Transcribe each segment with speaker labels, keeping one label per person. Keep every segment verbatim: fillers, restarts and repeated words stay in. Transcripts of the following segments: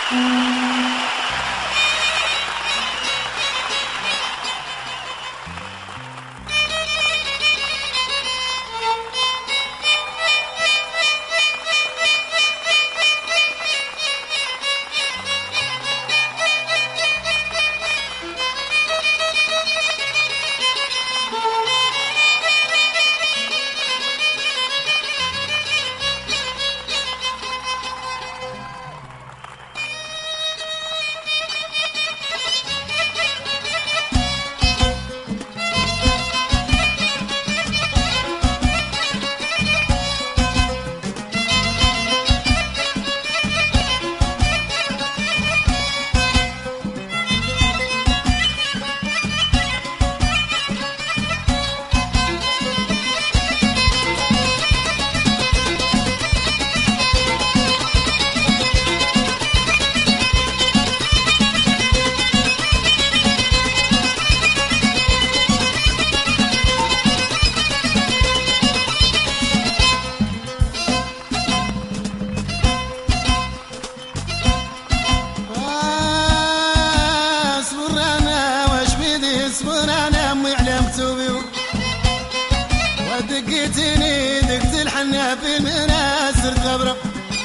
Speaker 1: دقيتني دقت الحنا في المناسر خبره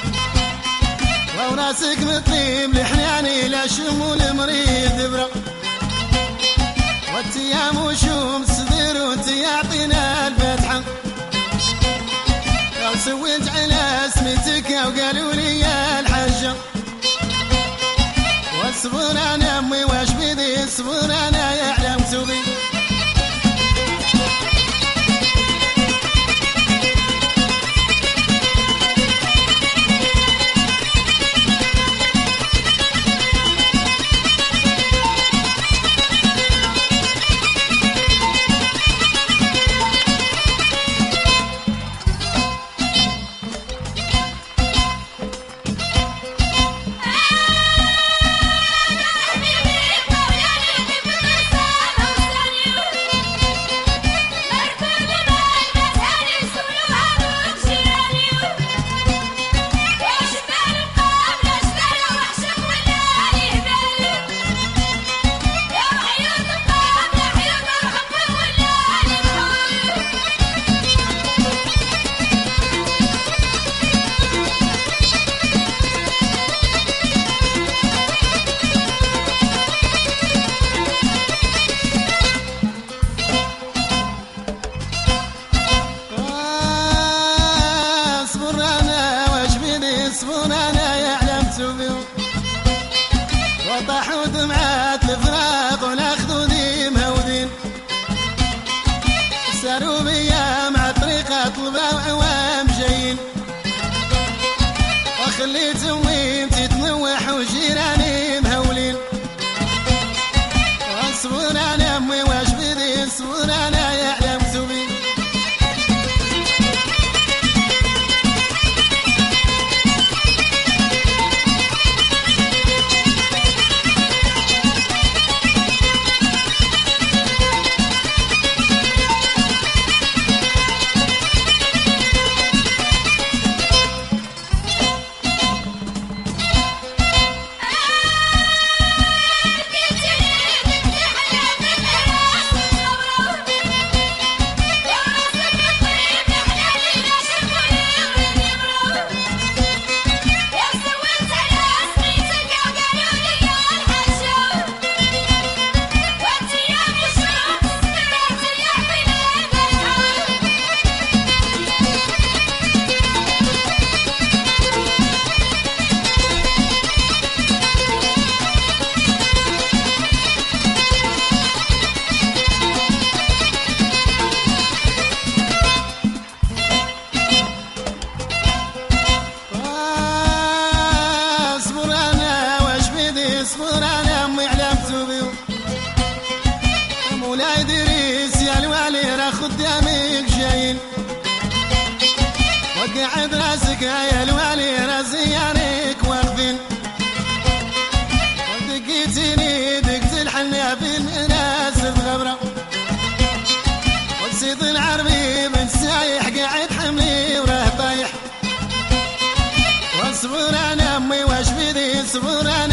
Speaker 1: وراسك مطيب لحناني لا شمول مريض برا والتيام وشوم صدر وتيعطينا الفتحه لو سويت على اسمتك وقالوا لي يا الحجه واصبر انا امي واش بيدي اصبر انا يعلم توبي وطاحوا دمعات الفراق وناخذوا ذي مهودين ساروا بيا مع طريقة طلبة وعوام جايين وخليت امي تتنوح وجيراني مهولين واصبر انا امي واش بدي اصبر انا يعلم ثوبي
Speaker 2: Ah!
Speaker 1: صبر انا امي واش بيدي صبر انا